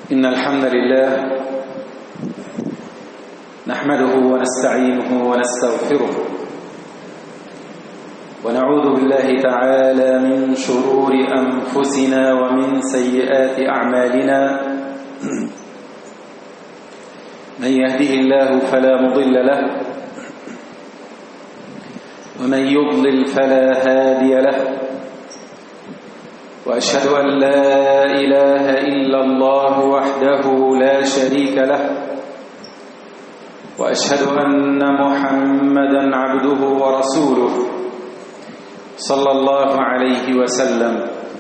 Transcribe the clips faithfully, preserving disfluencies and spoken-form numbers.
إن الحمد لله نحمده ونستعينه ونستغفره ونعوذ بالله تعالى من شرور أنفسنا ومن سيئات أعمالنا من يهده الله فلا مضل له ومن يضلل فلا هادي له وأشهد أن لا إله إلا الله وحده لا شريك له وأشهد أن محمدًا عبده ورسوله صلى الله عليه وسلم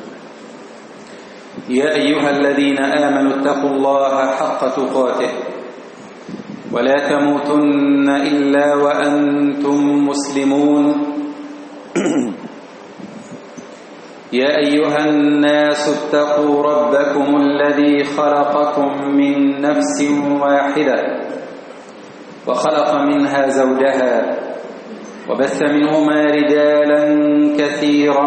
يا أيها الذين آمنوا اتقوا الله حق تقاته ولا تموتن إلا وأنتم مسلمون يا أيها الناس اتقوا ربكم الذي خلقكم من نفس واحدة وخلق منها زوجها وبث منهما رجالا كثيرا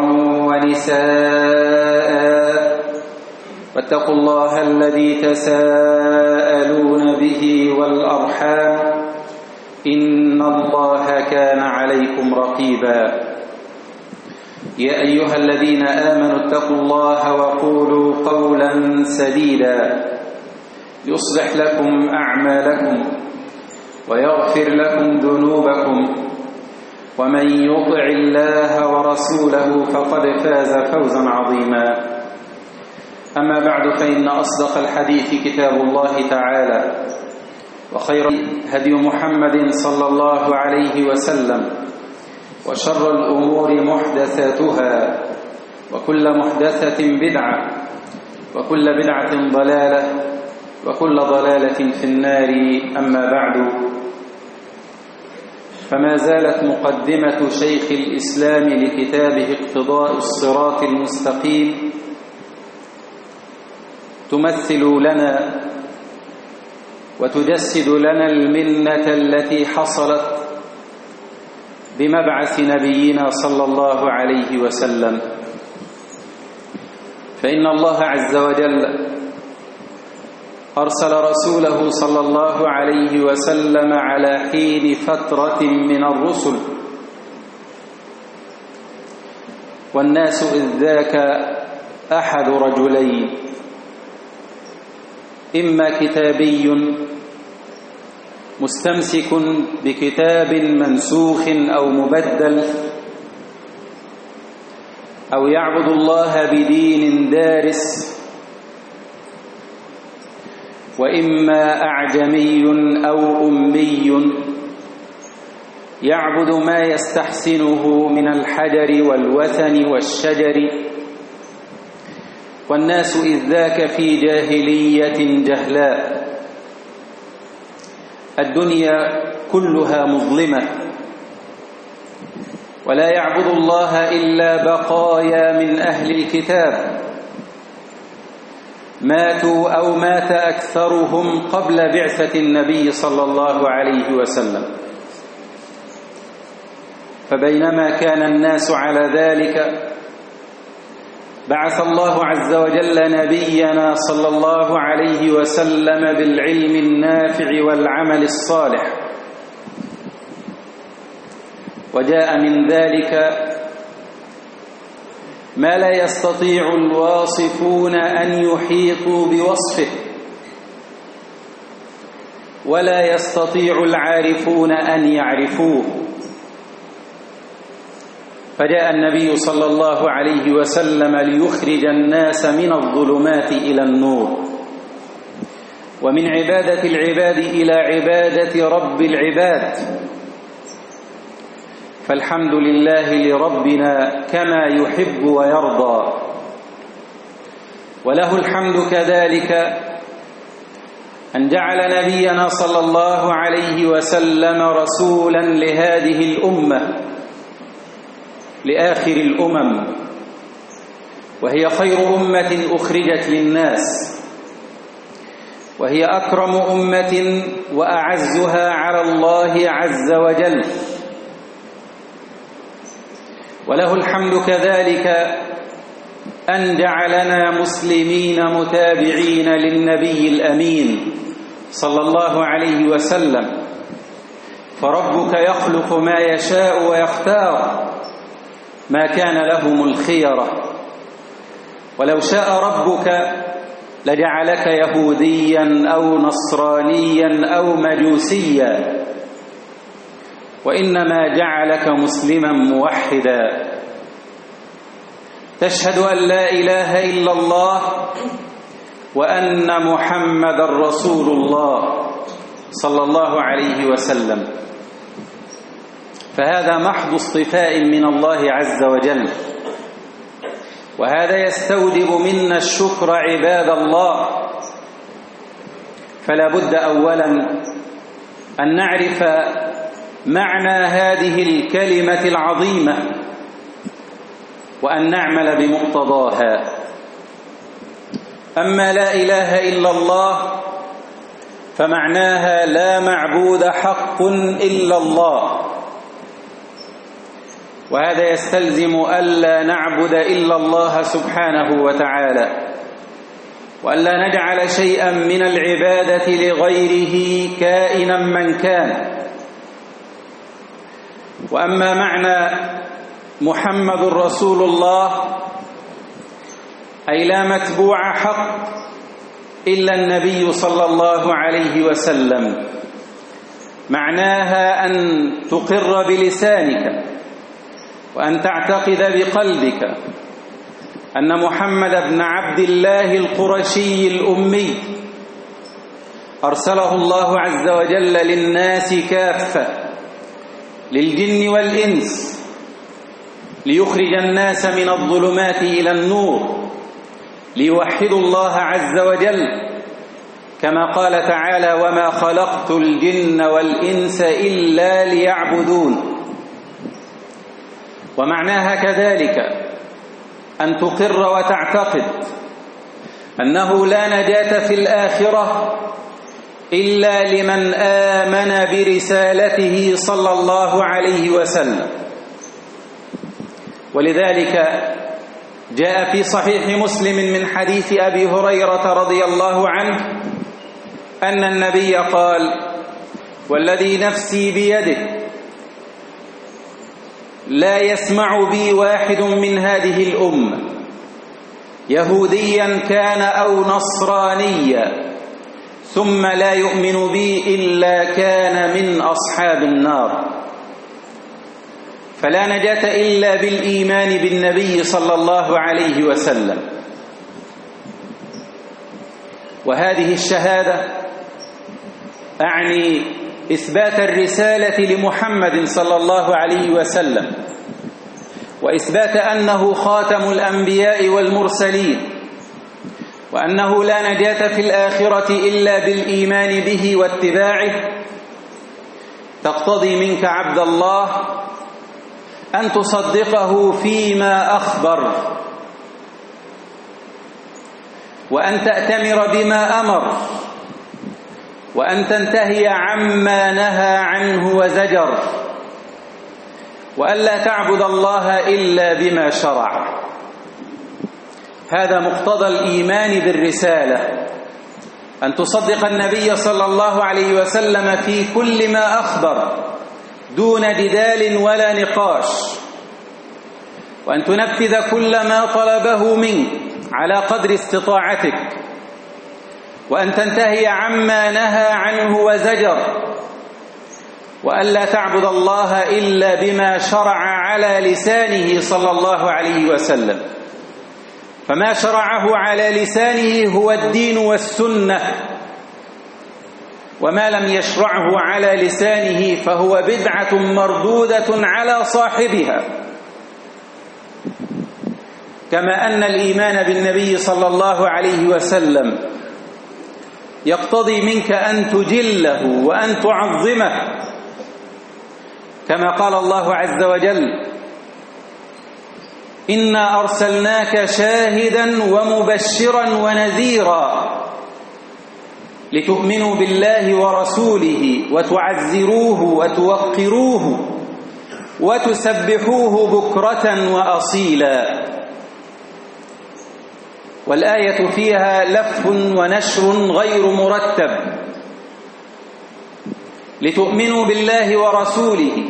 ونساء واتقوا الله الذي تساءلون به والأرحام إن الله كان عليكم رقيبا يا أيها الذين آمنوا اتقوا الله وقولوا قولا سديدا يصلح لكم أعمالكم ويغفر لكم ذنوبكم ومن يطع الله ورسوله فقد فاز فوزا عظيما أما بعد فإن أصدق الحديث كتاب الله تعالى وخير هدي محمد صلى الله عليه وسلم وشر الأمور محدثاتها وكل محدثة بدعة وكل بدعة ضلالة وكل ضلالة في النار أما بعد فما زالت مقدمة شيخ الإسلام لكتابه اقتضاء الصراط المستقيم تمثل لنا وتجسد لنا المنة التي حصلت بمبعث نبينا صلى الله عليه وسلم فإن الله عز وجل أرسل رسوله صلى الله عليه وسلم على حين فترة من الرسل والناس إذ ذاك أحد رجلين إما كتابي مستمسك بكتاب منسوخ أو مبدل أو يعبد الله بدين دارس وإما أعجمي أو أمي يعبد ما يستحسنه من الحجر والوثن والشجر والناس إذ ذاك في جاهلية جهلاء الدنيا كلها مظلمة ولا يعبد الله إلا بقايا من أهل الكتاب ماتوا أو مات أكثرهم قبل بعثة النبي صلى الله عليه وسلم فبينما كان الناس على ذلك بعث الله عز وجل نبينا صلى الله عليه وسلم بالعلم النافع والعمل الصالح وجاء من ذلك ما لا يستطيع الواصفون أن يحيطوا بوصفه ولا يستطيع العارفون أن يعرفوه فجاء النبي صلى الله عليه وسلم ليخرج الناس من الظلمات إلى النور ومن عبادة العباد إلى عبادة رب العباد فالحمد لله لربنا كما يحب ويرضى وله الحمد كذلك أن جعل نبينا صلى الله عليه وسلم رسولا لهذه الأمة لآخر الأمم وهي خير أمة أخرجت للناس وهي أكرم أمة وأعزها على الله عز وجل وله الحمد كذلك أن جعلنا مسلمين متابعين للنبي الأمين صلى الله عليه وسلم. فربك يخلق ما يشاء ويختار، ما كان لهم الخيرة. ولو شاء ربك لجعلك يهوديا أو نصرانيا أو مجوسيا، وإنما جعلك مسلما موحدا تشهد أن لا إله إلا الله وأن محمدا رسول الله صلى الله عليه وسلم. فهذا محض اصطفاء من الله عز وجل، وهذا يستوجب منا الشكر عباد الله. فلا بد أولا أن نعرف معنى هذه الكلمة العظيمة وأن نعمل بمقتضاها. أما لا إله إلا الله فمعناها لا معبود حق إلا الله، وهذا يستلزم ألا نعبد إلا الله سبحانه وتعالى، وألا نجعل شيئا من العبادة لغيره كائنا من كان. وأما معنى محمد رسول الله أي لا متبوع حق إلا النبي صلى الله عليه وسلم، معناها أن تقر بلسانك وأن تعتقد بقلبك أن محمد بن عبد الله القرشي الأمي أرسله الله عز وجل للناس كافة، للجن والإنس، ليخرج الناس من الظلمات إلى النور، ليوحدوا الله عز وجل، كما قال تعالى: وما خلقت الجن والإنس إلا ليعبدون. ومعناها كذلك أن تقر وتعتقد أنه لا نجاة في الآخرة إلا لمن آمن برسالته صلى الله عليه وسلم. ولذلك جاء في صحيح مسلم من حديث أبي هريرة رضي الله عنه أن النبي قال: والذي نفسي بيده لا يسمع بي واحد من هذه الأمة يهوديا كان أو نصرانيا ثم لا يؤمن بي إلا كان من أصحاب النار. فلا نجاة إلا بالإيمان بالنبي صلى الله عليه وسلم. وهذه الشهادة أعني إثبات الرسالة لمحمد صلى الله عليه وسلم، وإثبات أنه خاتم الأنبياء والمرسلين، وأنه لا نجاة في الآخرة إلا بالإيمان به واتباعه. تقتضي منك عبد الله أن تصدقه فيما أخبر، وأن تأتمر بما أمر، وأن تنتهي عما نهى عنه وزجر، وألا تعبد الله إلا بما شرع. هذا مقتضى الإيمان بالرسالة، أن تصدق النبي صلى الله عليه وسلم في كل ما أخبر دون جدال ولا نقاش، وأن تنفذ كل ما طلبه منك على قدر استطاعتك، وأن تنتهي عما نهى عنه وزجر، وألا تعبد الله إلا بما شرع على لسانه صلى الله عليه وسلم. فما شرعه على لسانه هو الدين والسنة، وما لم يشرعه على لسانه فهو بدعة مردودة على صاحبها. كما أن الإيمان بالنبي صلى الله عليه وسلم يقتضي منك أن تجله وأن تعظمه، كما قال الله عز وجل: إنا أرسلناك شاهدا ومبشرا ونذيرا لتؤمنوا بالله ورسوله وتعزروه وتوقروه وتسبحوه بكرة وأصيلا. والآية فيها لف ونشر غير مرتب، لتؤمنوا بالله ورسوله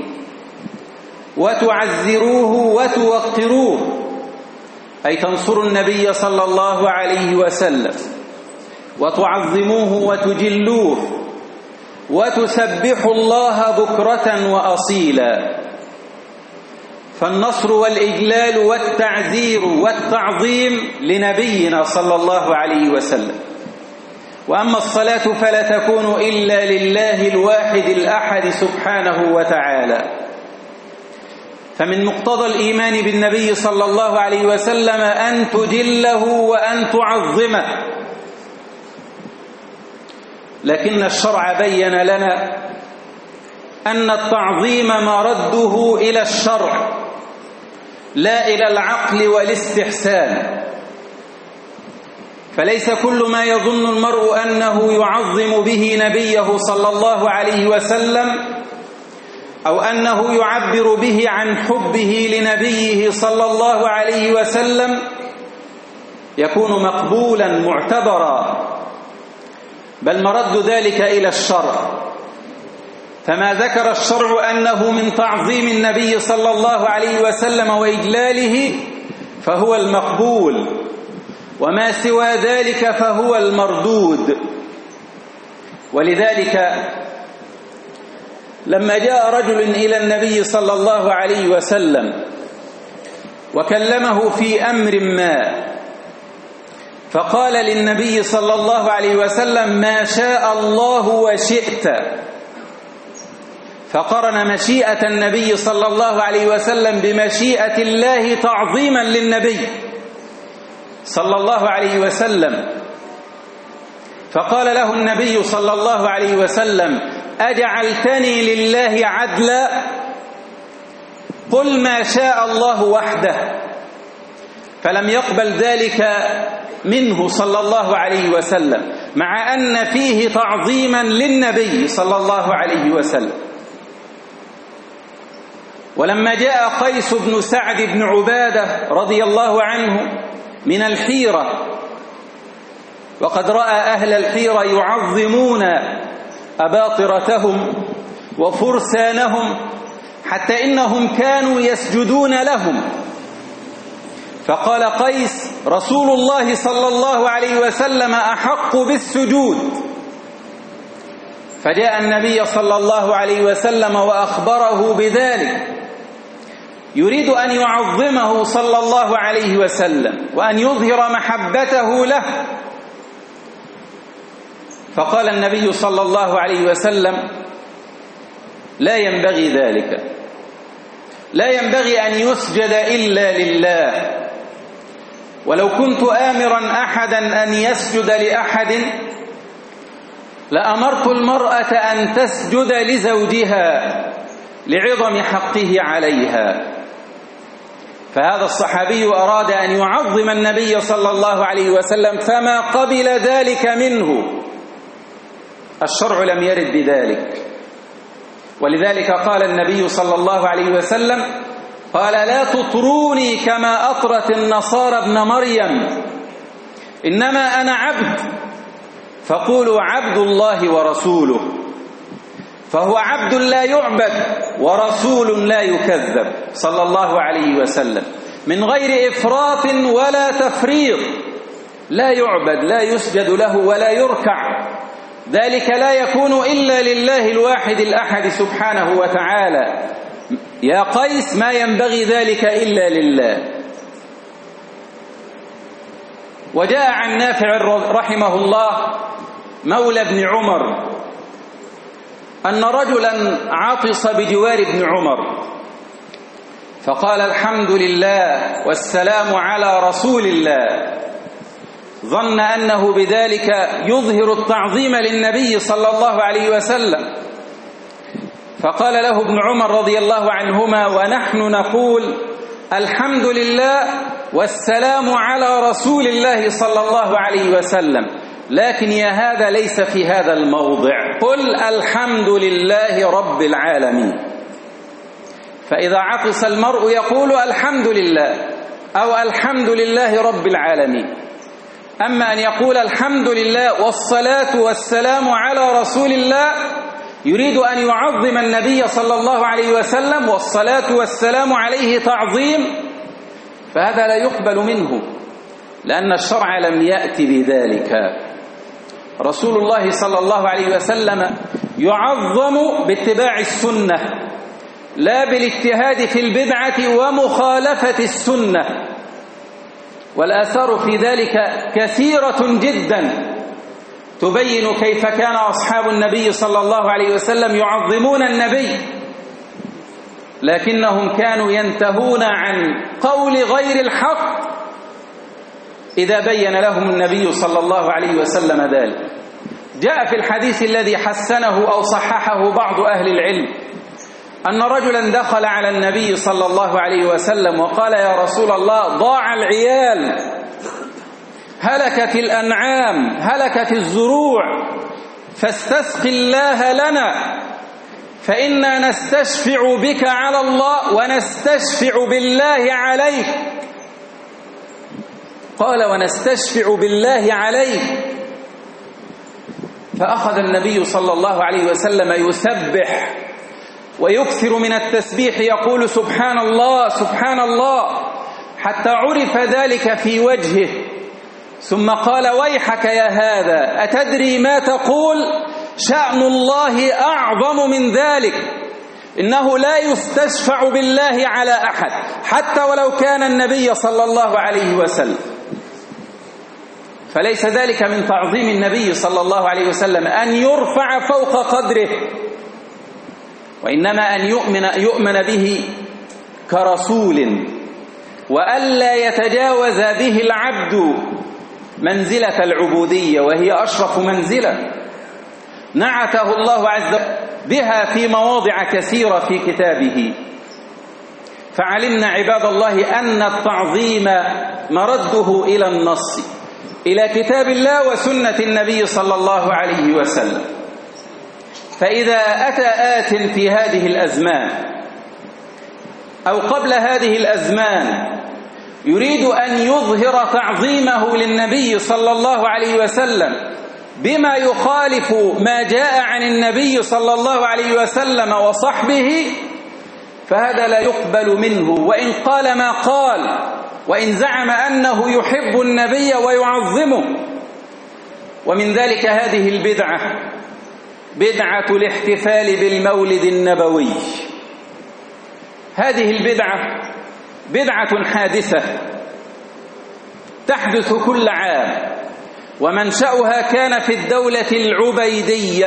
وتعزروه وتوقروه، أي تنصروا النبي صلى الله عليه وسلم وتعظموه وتجلوه وتسبحوا الله بكرة وأصيلا. فالنصر والإجلال والتعزير والتعظيم لنبينا صلى الله عليه وسلم. وأما الصلاة فلا تكون إلا لله الواحد الأحد سبحانه وتعالى. فمن مقتضى الإيمان بالنبي صلى الله عليه وسلم أن تجله وأن تعظمه، لكن الشرع بين لنا أن التعظيم مرده إلى الشرع لا إلى العقل والاستحسان. فليس كل ما يظن المرء أنه يعظم به نبيه صلى الله عليه وسلم أو أنه يعبر به عن حبه لنبيه صلى الله عليه وسلم يكون مقبولا معتبرا، بل مرد ذلك إلى الشرع. فما ذكر الشرع أنه من تعظيم النبي صلى الله عليه وسلم وإجلاله فهو المقبول، وما سوى ذلك فهو المردود. ولذلك لما جاء رجل إلى النبي صلى الله عليه وسلم وكلمه في أمر ما، فقال للنبي صلى الله عليه وسلم: ما شاء الله وشئت. فقرن مشيئة النبي صلى الله عليه وسلم بمشيئة الله تعظيما للنبي صلى الله عليه وسلم. فقال له النبي صلى الله عليه وسلم: أجعلتني لله عدلا؟ قل ما شاء الله وحده. فلم يقبل ذلك منه صلى الله عليه وسلم، مع أن فيه تعظيما للنبي صلى الله عليه وسلم. ولما جاء قيس بن سعد بن عبادة رضي الله عنه من الحيرة، وقد رأى أهل الحيرة يعظمون أباطرتهم وفرسانهم حتى إنهم كانوا يسجدون لهم، فقال قيس: رسول الله صلى الله عليه وسلم أحق بالسجود. فجاء النبي صلى الله عليه وسلم وأخبره بذلك، يريد أن يعظمه صلى الله عليه وسلم وأن يظهر محبته له. فقال النبي صلى الله عليه وسلم: لا ينبغي ذلك، لا ينبغي أن يسجد إلا لله. ولو كنت آمرا أحدا أن يسجد لأحد لأمرت المرأة أن تسجد لزوجها لعظم حقه عليها. فهذا الصحابي أراد أن يعظم النبي صلى الله عليه وسلم فما قبل ذلك منه، الشرع لم يرد بذلك. ولذلك قال النبي صلى الله عليه وسلم: قال: لا تطروني كما أطرت النصارى ابن مريم، إنما أنا عبد، فقولوا عبد الله ورسوله. فهو عبد لا يعبد ورسول لا يكذب صلى الله عليه وسلم، من غير إفراط ولا تفريط، لا يعبد، لا يسجد له ولا يركع. ذلك لا يكون إلا لله الواحد الأحد سبحانه وتعالى. يا قيس، ما ينبغي ذلك إلا لله. وجاء عن نافع رحمه الله مولى ابن عمر أن رجلا عطس بجوار ابن عمر، فقال: الحمد لله والسلام على رسول الله، ظن أنه بذلك يظهر التعظيم للنبي صلى الله عليه وسلم. فقال له ابن عمر رضي الله عنهما: ونحن نقول الحمد لله والسلام على رسول الله صلى الله عليه وسلم، لكن يا هذا ليس في هذا الموضع، قل الحمد لله رب العالمين. فإذا عطس المرء يقول الحمد لله أو الحمد لله رب العالمين. أما أن يقول الحمد لله والصلاة والسلام على رسول الله يريد أن يعظم النبي صلى الله عليه وسلم والصلاة والسلام عليه تعظيم، فهذا لا يقبل منه، لأن الشرع لم يأتي بذلك. رسول الله صلى الله عليه وسلم يعظم باتباع السنة لا بالاجتهاد في البدعة ومخالفة السنة، والآثار في ذلك كثيرة جدا تبين كيف كان أصحاب النبي صلى الله عليه وسلم يعظمون النبي، لكنهم كانوا ينتهون عن قول غير الحق إذا بين لهم النبي صلى الله عليه وسلم ذلك. جاء في الحديث الذي حسنه أو صححه بعض أهل العلم أن رجلا دخل على النبي صلى الله عليه وسلم وقال: يا رسول الله، ضاع العيال، هلكت الأنعام، هلكت الزروع، فاستسق الله لنا، فإنا نستشفع بك على الله ونستشفع بالله عليك. قال: ونستشفع بالله عليك. فأخذ النبي صلى الله عليه وسلم يسبح ويكثر من التسبيح، يقول: سبحان الله سبحان الله، حتى عرف ذلك في وجهه، ثم قال: ويحك يا هذا، أتدري ما تقول؟ شأن الله أعظم من ذلك، إنه لا يستشفع بالله على أحد حتى ولو كان النبي صلى الله عليه وسلم. فليس ذلك من تعظيم النبي صلى الله عليه وسلم أن يرفع فوق قدره، وإنما أن يؤمن, يؤمن به كرسول، وألا يتجاوز به العبد منزلة العبودية، وهي أشرف منزلة نعته الله عز وجل بها في مواضع كثيرة في كتابه. فعلمنا عباد الله أن التعظيم مرده إلى النص، إلى كتاب الله وسنة النبي صلى الله عليه وسلم. فإذا أتى آت في هذه الأزمان أو قبل هذه الأزمان يريد أن يظهر تعظيمه للنبي صلى الله عليه وسلم بما يخالف ما جاء عن النبي صلى الله عليه وسلم وصحبه، فهذا لا يقبل منه، وإن قال ما قال، وإن زعم أنه يحب النبي ويعظمه. ومن ذلك هذه البدعة، بدعة الاحتفال بالمولد النبوي. هذه البدعة بدعة حادثة تحدث كل عام، ومنشأها كان في الدولة العبيدية،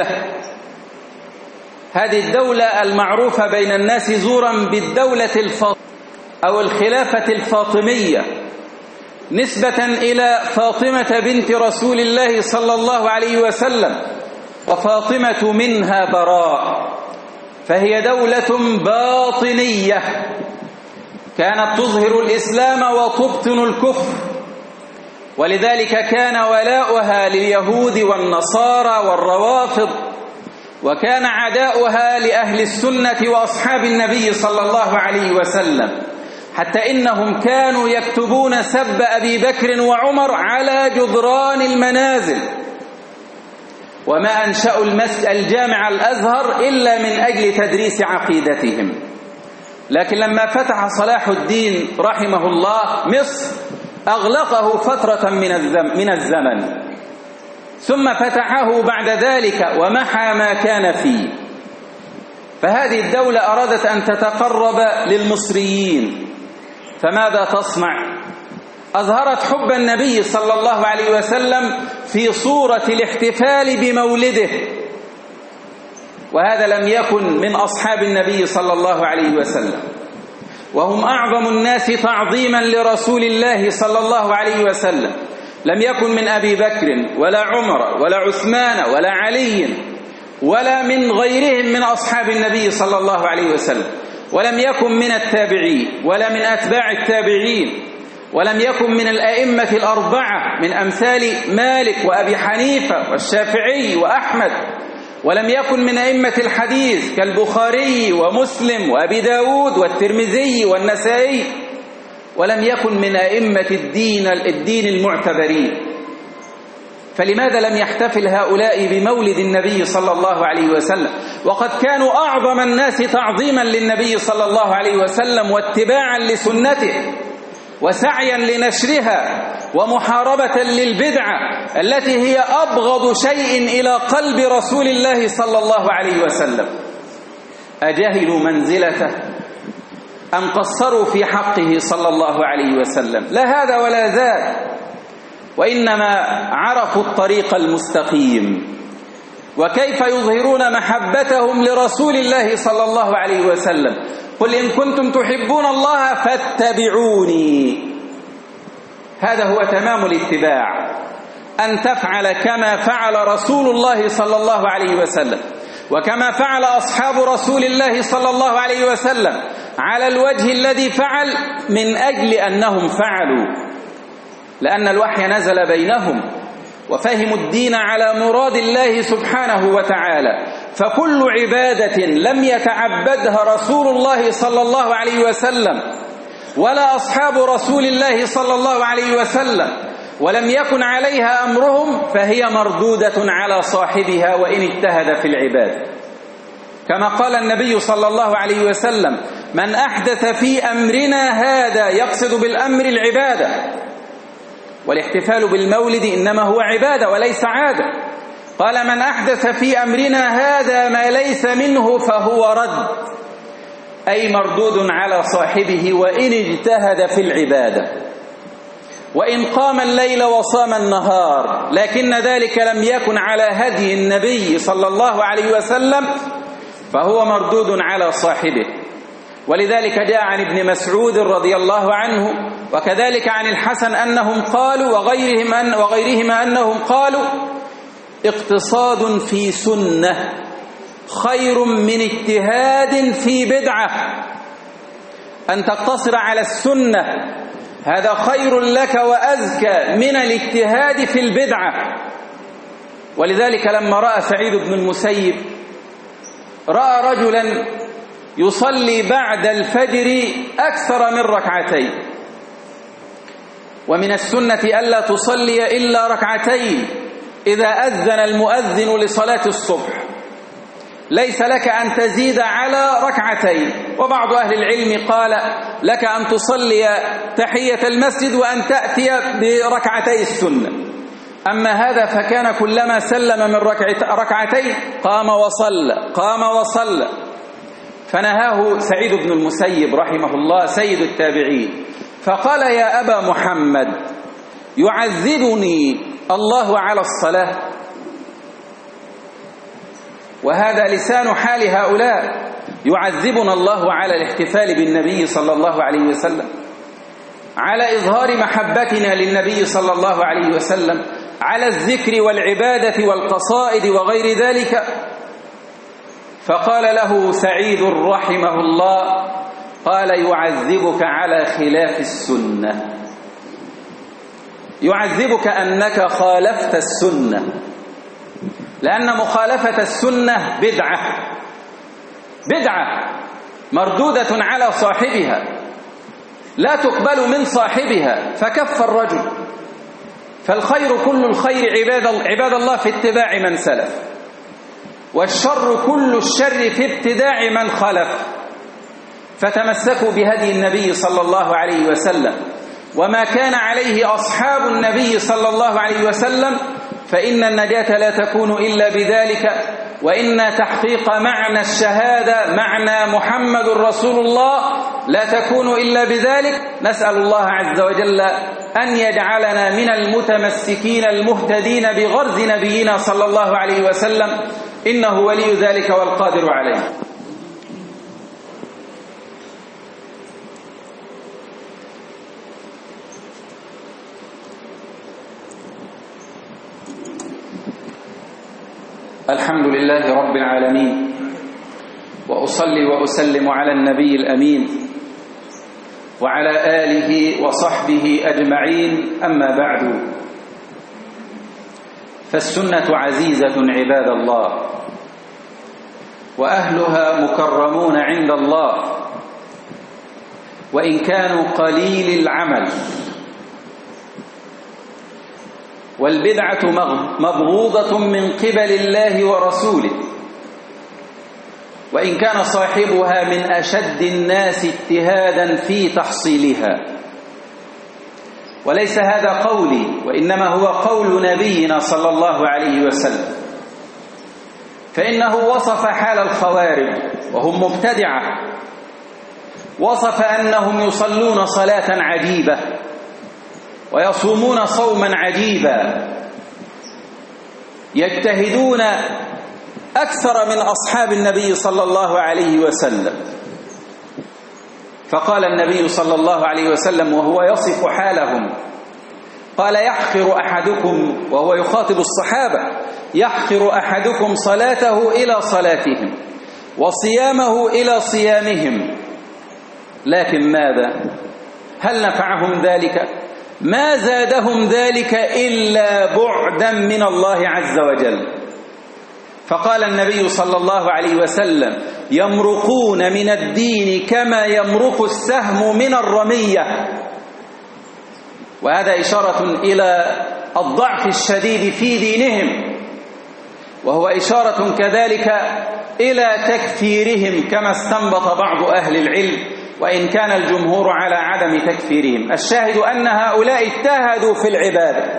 هذه الدولة المعروفة بين الناس زورا بالدولة الفاطمية أو الخلافة الفاطمية، نسبة إلى فاطمة بنت رسول الله صلى الله عليه وسلم، وفاطمة منها براء، فهي دولة باطنية كانت تظهر الإسلام وتبطن الكفر، ولذلك كان ولاؤها لليهود والنصارى والروافض، وكان عداؤها لأهل السنة وأصحاب النبي صلى الله عليه وسلم، حتى إنهم كانوا يكتبون سب أبي بكر وعمر على جدران المنازل، وما أنشأوا المسجد الجامع الأزهر إلا من أجل تدريس عقيدتهم. لكن لما فتح صلاح الدين رحمه الله مصر أغلقه فترة من الزمن، ثم فتحه بعد ذلك ومحى ما كان فيه. فهذه الدولة أرادت أن تتقرب للمصريين، فماذا تصنع؟ أظهرت حب النبي صلى الله عليه وسلم في صورة الاحتفال بمولده، وهذا لم يكن من أصحاب النبي صلى الله عليه وسلم، وهم أعظم الناس تعظيما لرسول الله صلى الله عليه وسلم. لم يكن من أبي بكر ولا عمر ولا عثمان ولا علي ولا من غيرهم من أصحاب النبي صلى الله عليه وسلم، ولم يكن من التابعين ولا من أتباع التابعين، ولم يكن من الأئمة الأربعة من أمثال مالك وأبي حنيفة والشافعي وأحمد، ولم يكن من أئمة الحديث كالبخاري ومسلم وأبي داود والترمذي والنسائي، ولم يكن من أئمة الدين الدين المعتبرين فلماذا لم يحتفل هؤلاء بمولد النبي صلى الله عليه وسلم وقد كانوا أعظم الناس تعظيما للنبي صلى الله عليه وسلم واتباعا لسنته وسعيا لنشرها ومحاربة للبدعة التي هي أبغض شيء إلى قلب رسول الله صلى الله عليه وسلم؟ أجهلوا منزلته أم قصروا في حقه صلى الله عليه وسلم؟ لا هذا ولا ذاك، وإنما عرفوا الطريق المستقيم وكيف يظهرون محبتهم لرسول الله صلى الله عليه وسلم. قل إن كنتم تحبون الله فاتبعوني. هذا هو تمام الاتباع، أن تفعل كما فعل رسول الله صلى الله عليه وسلم وكما فعل أصحاب رسول الله صلى الله عليه وسلم على الوجه الذي فعل من أجل أنهم فعلوا، لأن الوحي نزل بينهم وفهموا الدين على مراد الله سبحانه وتعالى. فكل عبادة لم يتعبدها رسول الله صلى الله عليه وسلم ولا أصحاب رسول الله صلى الله عليه وسلم ولم يكن عليها أمرهم فهي مردودة على صاحبها وإن اجتهد في العبادة، كما قال النبي صلى الله عليه وسلم: من أحدث في أمرنا هذا، يقصد بالأمر العبادة، والاحتفال بالمولد إنما هو عبادة وليس عادة. قال: من أحدث في أمرنا هذا ما ليس منه فهو رد، أي مردود على صاحبه وإن اجتهد في العبادة، وإن قام الليل وصام النهار، لكن ذلك لم يكن على هدي النبي صلى الله عليه وسلم فهو مردود على صاحبه. ولذلك جاء عن ابن مسعود رضي الله عنه وكذلك عن الحسن أنهم قالوا وغيرهم أن وغيرهم أنهم قالوا: اقتصاد في سنة خير من اجتهاد في بدعة. أن تقتصر على السنة هذا خير لك وأزكى من الاجتهاد في البدعة. ولذلك لما رأى سعيد بن المسيب رأى رجلا يصلي بعد الفجر أكثر من ركعتين، ومن السنة ألا تصلي إلا ركعتين إذا أذن المؤذن لصلاة الصبح، ليس لك أن تزيد على ركعتين. وبعض أهل العلم قال لك أن تصلي تحية المسجد وأن تأتي بركعتي السنة. أما هذا فكان كلما سلم من ركعتين قام وصلى قام وصلى. فنهاه سعيد بن المسيب رحمه الله سيد التابعين فقال: يا أبا محمد، يعذبني الله على الصلاة؟ وهذا لسان حال هؤلاء، يعذبنا الله على الاحتفال بالنبي صلى الله عليه وسلم، على إظهار محبتنا للنبي صلى الله عليه وسلم، على الذكر والعبادة والقصائد وغير ذلك. فقال له سعيد رحمه الله: قال: يعذبك على خلاف السنة، يعذبك أنك خالفت السنة، لأن مخالفة السنة بدعة بدعة مردودة على صاحبها، لا تقبل من صاحبها. فكف الرجل. فالخير كل الخير عباد عباد الله في اتباع من سلف، والشر كل الشر في ابتداع من خلف. فتمسكوا بهدي النبي صلى الله عليه وسلم وما كان عليه أصحاب النبي صلى الله عليه وسلم، فإن النجاة لا تكون إلا بذلك، وإن تحقيق معنى الشهادة، معنى محمد رسول الله، لا تكون إلا بذلك. نسأل الله عز وجل أن يجعلنا من المتمسكين المهتدين بغرز نبينا صلى الله عليه وسلم، إنه ولي ذلك والقادر عليه. الحمد لله رب العالمين، وأصلي وأسلم على النبي الأمين وعلى آله وصحبه أجمعين. أما بعد، فالسنة عزيزة عباد الله، وأهلها مكرمون عند الله، وإن كانوا قليل العمل. والبدعة مبغوضة من قبل الله ورسوله، وإن كان صاحبها من أشد الناس اجتهادا في تحصيلها. وليس هذا قولي، وإنما هو قول نبينا صلى الله عليه وسلم، فإنه وصف حال الخوارج وهم مبتدعة، وصف أنهم يصلون صلاة عجيبة ويصومون صوما عجيبا، يجتهدون أكثر من أصحاب النبي صلى الله عليه وسلم. فقال النبي صلى الله عليه وسلم وهو يصف حالهم، قال: يحقر أحدكم، وهو يخاطب الصحابة، يحقر أحدكم صلاته إلى صلاتهم وصيامه إلى صيامهم، لكن ماذا؟ هل نفعهم ذلك؟ ما زادهم ذلك إلا بعدا من الله عز وجل. فقال النبي صلى الله عليه وسلم: يمرقون من الدين كما يمرق السهم من الرمية. وهذا إشارة إلى الضعف الشديد في دينهم، وهو إشارة كذلك إلى تكفيرهم كما استنبط بعض أهل العلم، وإن كان الجمهور على عدم تكفيرهم. الشاهد أن هؤلاء اجتهدوا في العبادة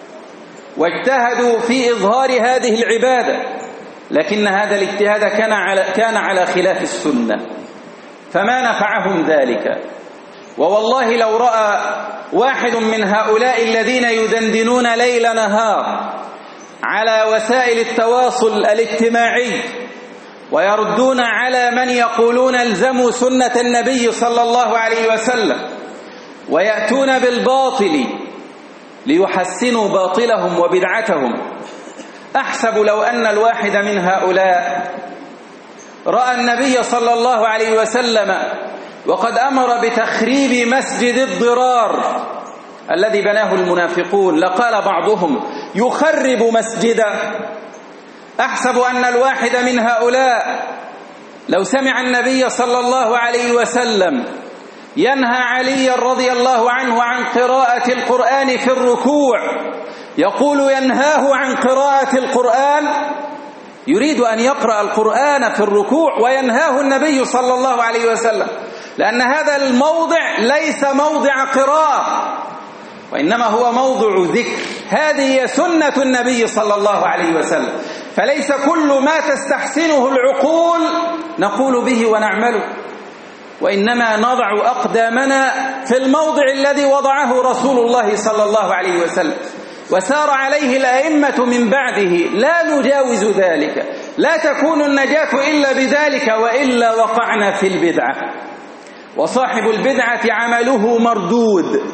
واجتهدوا في إظهار هذه العبادة، لكن هذا الاجتهاد كان على كان على خلاف السنة، فما نفعهم ذلك. ووالله لو رأى واحد من هؤلاء الذين يدندنون ليل نهار على وسائل التواصل الاجتماعي ويردون على من يقولون الزموا سنة النبي صلى الله عليه وسلم، ويأتون بالباطل ليحسنوا باطلهم وبدعتهم، أحسب لو أن الواحد من هؤلاء رأى النبي صلى الله عليه وسلم وقد أمر بتخريب مسجد الضرار الذي بناه المنافقون، لقال بعضهم: يخرب مسجدا. أحسب أن الواحد من هؤلاء لو سمع النبي صلى الله عليه وسلم ينهى عليا رضي الله عنه عن قراءة القرآن في الركوع، يقول ينهاه عن قراءة القرآن، يريد أن يقرأ القرآن في الركوع وينهاه النبي صلى الله عليه وسلم، لأن هذا الموضع ليس موضع قراءة، وإنما هو موضع ذكر. هذه سنة النبي صلى الله عليه وسلم، فليس كل ما تستحسنه العقول نقول به ونعمله، وإنما نضع أقدامنا في الموضع الذي وضعه رسول الله صلى الله عليه وسلم وسار عليه الأئمة من بعده، لا نجاوز ذلك. لا تكون النجاة إلا بذلك، وإلا وقعنا في البدعة، وصاحب البدعة عمله مردود.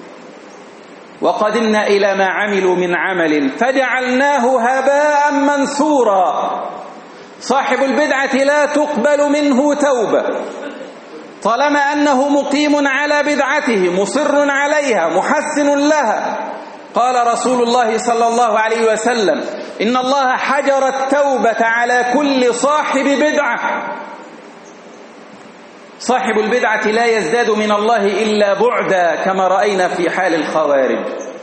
وقدمنا إلى ما عملوا من عمل فجعلناه هباء منثورا. صاحب البدعة لا تقبل منه توبة طالما أنه مقيم على بدعته، مصر عليها، محسن لها. قال رسول الله صلى الله عليه وسلم: إن الله حجر التوبة على كل صاحب بدعة. صاحب البدعة لا يزداد من الله إلا بعدا، كما رأينا في حال الخوارج.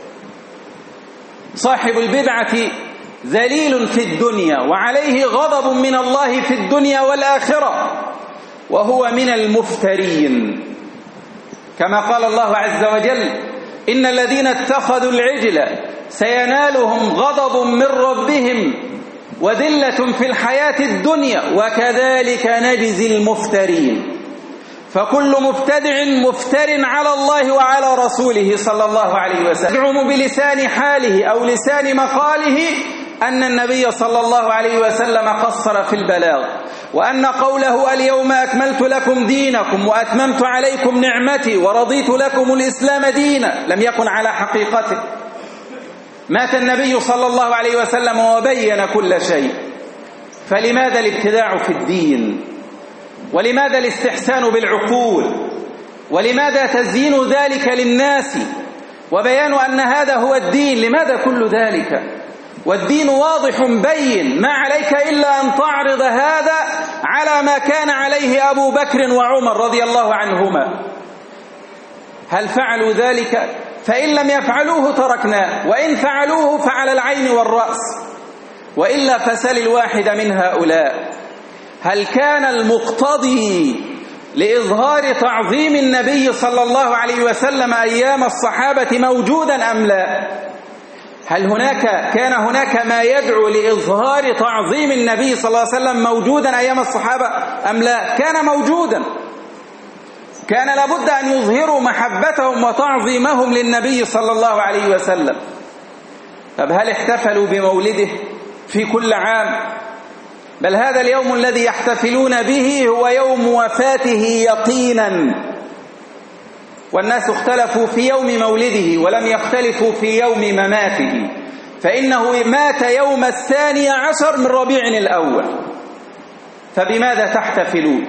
صاحب البدعة ذليل في الدنيا وعليه غضب من الله في الدنيا والآخرة، وهو من المفترين، كما قال الله عز وجل: إن الذين اتخذوا العجل سينالهم غضب من ربهم وذلة في الحياة الدنيا وكذلك نجزي المفترين. فكل مبتدع مفتر على الله وعلى رسوله صلى الله عليه وسلم، يزعم بلسان حاله أو لسان مقاله أن النبي صلى الله عليه وسلم قصر في البلاغ، وأن قوله اليوم أكملت لكم دينكم وأتممت عليكم نعمتي ورضيت لكم الإسلام دينا لم يكن على حقيقته. مات النبي صلى الله عليه وسلم وبين كل شيء، فلماذا الابتداع في الدين؟ ولماذا الاستحسان بالعقول؟ ولماذا تزيين ذلك للناس وبيان أن هذا هو الدين؟ لماذا كل ذلك والدين واضح بين؟ ما عليك إلا أن تعرض هذا على ما كان عليه أبو بكر وعمر رضي الله عنهما. هل فعلوا ذلك؟ فإن لم يفعلوه تركناه، وإن فعلوه فعلى العين والرأس، وإلا فسل الواحد من هؤلاء: هل كان المقتضي لإظهار تعظيم النبي صلى الله عليه وسلم أيام الصحابة موجودا أم لا؟ هل هناك كان هناك ما يدعو لإظهار تعظيم النبي صلى الله عليه وسلم موجودا أيام الصحابة أم لا؟ كان موجودا. كان لابد أن يظهروا محبتهم وتعظيمهم للنبي صلى الله عليه وسلم. طب هل احتفلوا بمولده في كل عام؟ بل هذا اليوم الذي يحتفلون به هو يوم وفاته يقينا، والناس اختلفوا في يوم مولده ولم يختلفوا في يوم مماته، فإنه مات يوم الثاني عشر من ربيع الأول، فبماذا تحتفلون؟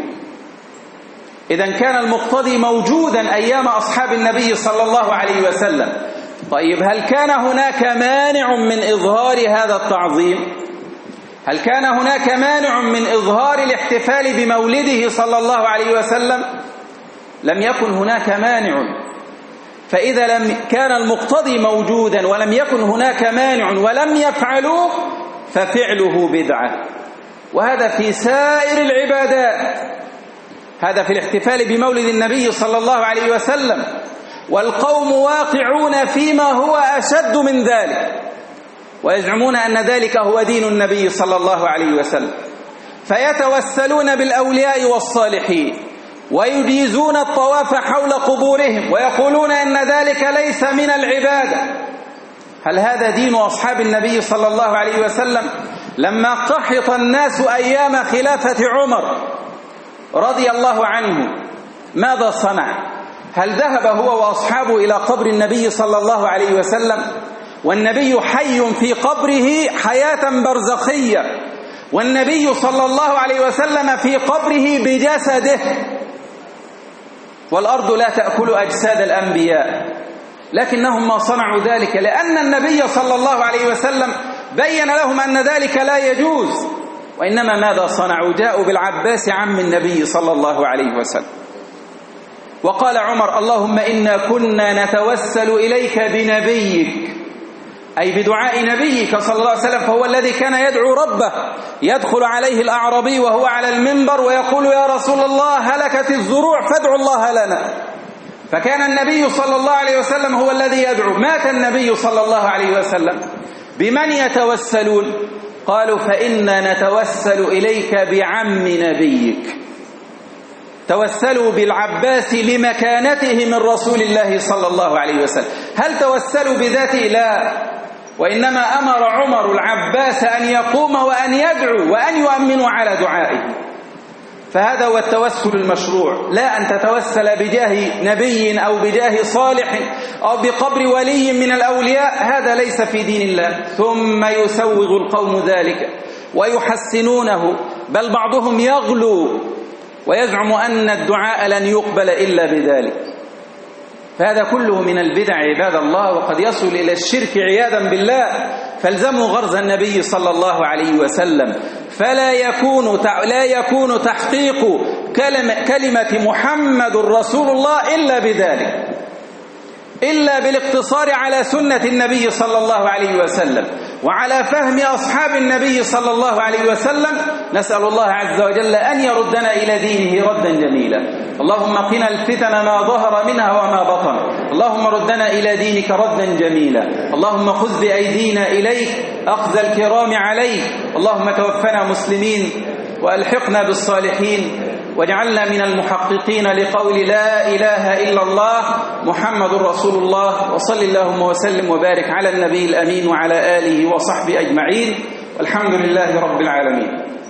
إذن كان المقتضي موجودا أيام أصحاب النبي صلى الله عليه وسلم. طيب هل كان هناك مانع من إظهار هذا التعظيم؟ هل كان هناك مانع من إظهار الاحتفال بمولده صلى الله عليه وسلم؟ لم يكن هناك مانع. فإذا لم كان المقتضي موجودا ولم يكن هناك مانع ولم يفعلوه ففعله بدعة، وهذا في سائر العبادات. هذا في الاحتفال بمولد النبي صلى الله عليه وسلم، والقوم واقعون فيما هو أشد من ذلك، ويزعمون أن ذلك هو دين النبي صلى الله عليه وسلم، فيتوسلون بالأولياء والصالحين ويجيزون الطواف حول قبورهم ويقولون أن ذلك ليس من العبادة. هل هذا دين أصحاب النبي صلى الله عليه وسلم؟ لما قحط الناس أيام خلافة عمر رضي الله عنه ماذا صنع؟ هل ذهب هو وأصحابه إلى قبر النبي صلى الله عليه وسلم والنبي حي في قبره حياة برزخية، والنبي صلى الله عليه وسلم في قبره بجسده، والأرض لا تأكل أجساد الأنبياء؟ لكنهم ما صنعوا ذلك لأن النبي صلى الله عليه وسلم بين لهم أن ذلك لا يجوز، وإنما ماذا صنعوا؟ جاءوا بالعباس عم النبي صلى الله عليه وسلم، وقال عمر: اللهم إنا كنا نتوسل إليك بنبيك، أي بدعاء نبيك صلى الله عليه وسلم، فهو الذي كان يدعو ربه. يدخل عليه الأعرابي وهو على المنبر ويقول: يا رسول الله هلكت الزروع فادعوا الله لنا. فكان النبي صلى الله عليه وسلم هو الذي يدعو. مات النبي صلى الله عليه وسلم، بمن يتوسلون؟ قالوا: فإنا نتوسل إليك بعم نبيك. توسلوا بالعباس لمكانته من رسول الله صلى الله عليه وسلم. هل توسلوا بذاته؟ لا، وإنما أمر عمر العباس أن يقوم وأن يدعو وأن يؤمنوا على دعائه. فهذا هو التوسل المشروع، لا أن تتوسل بجاه نبي أو بجاه صالح أو بقبر ولي من الأولياء، هذا ليس في دين الله. ثم يسوغ القوم ذلك ويحسنونه، بل بعضهم يغلو ويزعم أن الدعاء لن يقبل إلا بذلك. فهذا كله من البدع عباد الله، وقد يصل إلى الشرك عياذا بالله. فالزموا غرز النبي صلى الله عليه وسلم، فلا يكون لا يكون تحقيق كلمة, كلمة محمد رسول الله إلا بذلك، إلا بالاقتصار على سنة النبي صلى الله عليه وسلم وعلى فهم أصحاب النبي صلى الله عليه وسلم. نسأل الله عز وجل أن يردنا إلى دينه ردا جميلا. اللهم قنا الفتن ما ظهر منها وما بطن، اللهم ردنا إلى دينك ردا جميلا. اللهم خذ بأيدينا إليك أخذ الكرام عليك. اللهم توفنا مسلمين وألحقنا بالصالحين، واجعلنا من المحققين لقول لا إله إلا الله محمد رسول الله. وصل اللهم وسلم وبارك على النبي الأمين وعلى آله وصحبه أجمعين، والحمد لله رب العالمين.